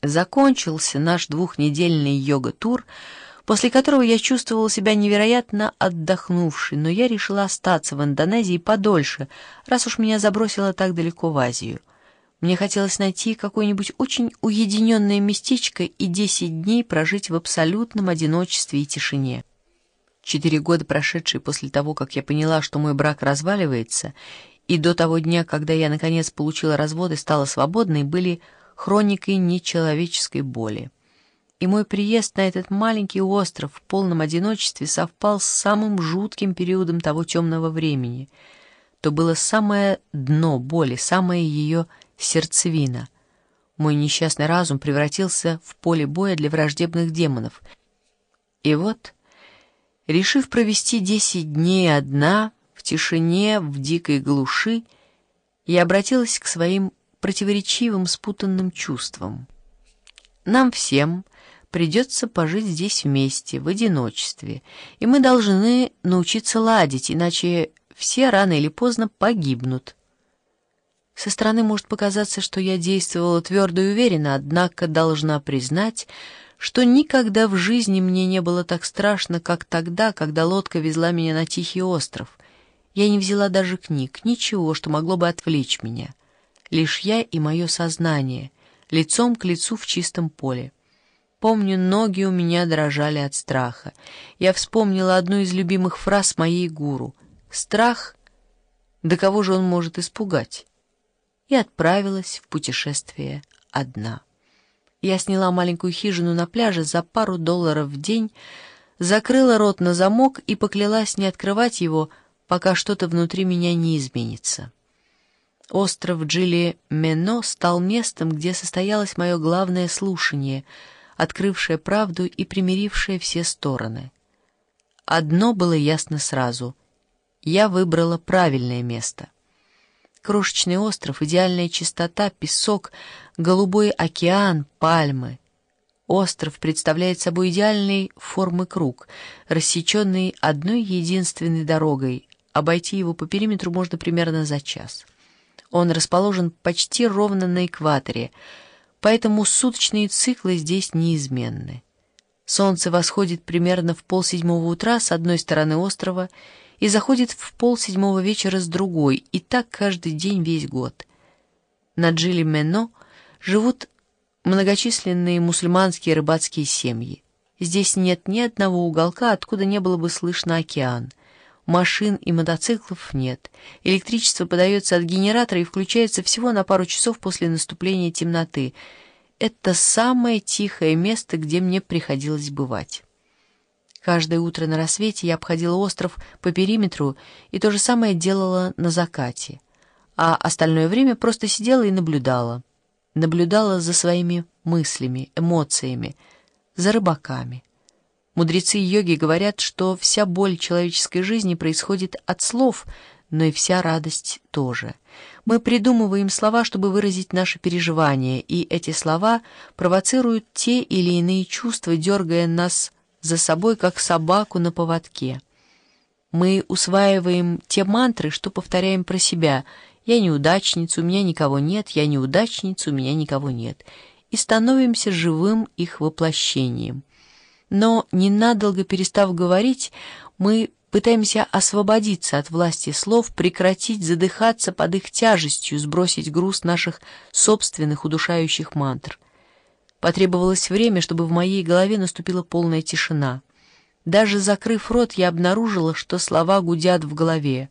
Закончился наш двухнедельный йога-тур, после которого я чувствовала себя невероятно отдохнувшей, но я решила остаться в Индонезии подольше, раз уж меня забросило так далеко в Азию. Мне хотелось найти какое-нибудь очень уединенное местечко и 10 дней прожить в абсолютном одиночестве и тишине. 4 года, прошедшие после того, как я поняла, что мой брак разваливается, и до того дня, когда я, наконец, получила развод и стала свободной, были хроникой нечеловеческой боли. И мой приезд на этот маленький остров в полном одиночестве совпал с самым жутким периодом того темного времени. То было самое дно боли, самая ее сердцевина. Мой несчастный разум превратился в поле боя для враждебных демонов. И вот, решив провести 10 дней одна, в тишине, в дикой глуши, я обратилась к своим противоречивым, спутанным чувствам. Нам всем придется пожить здесь вместе, в одиночестве, и мы должны научиться ладить, иначе все рано или поздно погибнут. Со стороны может показаться, что я действовала твердо и уверенно, однако должна признать, что никогда в жизни мне не было так страшно, как тогда, когда лодка везла меня на тихий остров. Я не взяла даже книг, ничего, что могло бы отвлечь меня. Лишь я и мое сознание, лицом к лицу в чистом поле. Помню, ноги у меня дрожали от страха. Я вспомнила одну из любимых фраз моей гуру: «Страх? Да кого же он может испугать?» И отправилась в путешествие одна. Я сняла маленькую хижину на пляже за пару долларов в день, закрыла рот на замок и поклялась не открывать его, пока что-то внутри меня не изменится. Остров Джили-Мено стал местом, где состоялось мое главное слушание, открывшее правду и примирившее все стороны. Одно было ясно сразу — я выбрала правильное место. Крошечный остров, идеальная чистота, песок, голубой океан, пальмы. Остров представляет собой идеальной формы круг, рассеченный одной единственной дорогой. Обойти его по периметру можно примерно за час. Он расположен почти ровно на экваторе, поэтому суточные циклы здесь неизменны. Солнце восходит примерно в 6:30 утра с одной стороны острова и заходит в 6:30 вечера с другой, и так каждый день весь год. На Джили-Мено живут многочисленные мусульманские рыбацкие семьи. Здесь нет ни одного уголка, откуда не было бы слышно океан. Машин и мотоциклов нет. Электричество подается от генератора и включается всего на пару часов после наступления темноты. Это самое тихое место, где мне приходилось бывать. Каждое утро на рассвете я обходила остров по периметру и то же самое делала на закате. А остальное время просто сидела и наблюдала. Наблюдала за своими мыслями, эмоциями, за рыбаками. Мудрецы йоги говорят, что вся боль человеческой жизни происходит от слов, но и вся радость тоже. Мы придумываем слова, чтобы выразить наши переживания, и эти слова провоцируют те или иные чувства, дергая нас за собой, как собаку на поводке. Мы усваиваем те мантры, что повторяем про себя: «Я неудачница, у меня никого нет», «Я неудачница, у меня никого нет», и становимся живым их воплощением. Но, ненадолго перестав говорить, мы пытаемся освободиться от власти слов, прекратить задыхаться под их тяжестью, сбросить груз наших собственных удушающих мантр. Потребовалось время, чтобы в моей голове наступила полная тишина. Даже закрыв рот, я обнаружила, что слова гудят в голове.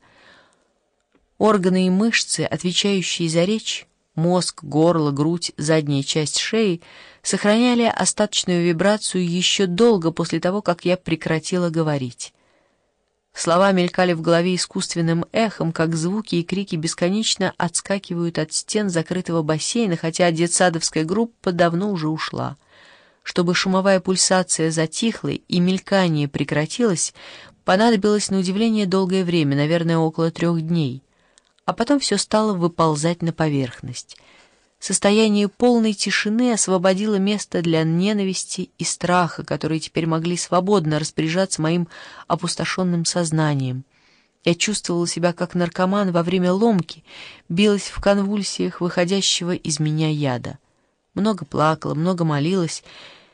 Органы и мышцы, отвечающие за речь, мозг, горло, грудь, задняя часть шеи, сохраняли остаточную вибрацию еще долго после того, как я прекратила говорить. Слова мелькали в голове искусственным эхом, как звуки и крики бесконечно отскакивают от стен закрытого бассейна, хотя детсадовская группа давно уже ушла. Чтобы шумовая пульсация затихла и мелькание прекратилось, понадобилось на удивление долгое время, наверное, около 3 дней. А потом все стало выползать на поверхность. Состояние полной тишины освободило место для ненависти и страха, которые теперь могли свободно распоряжаться моим опустошенным сознанием. Я чувствовала себя как наркоман во время ломки, билась в конвульсиях выходящего из меня яда. много плакала, много молилась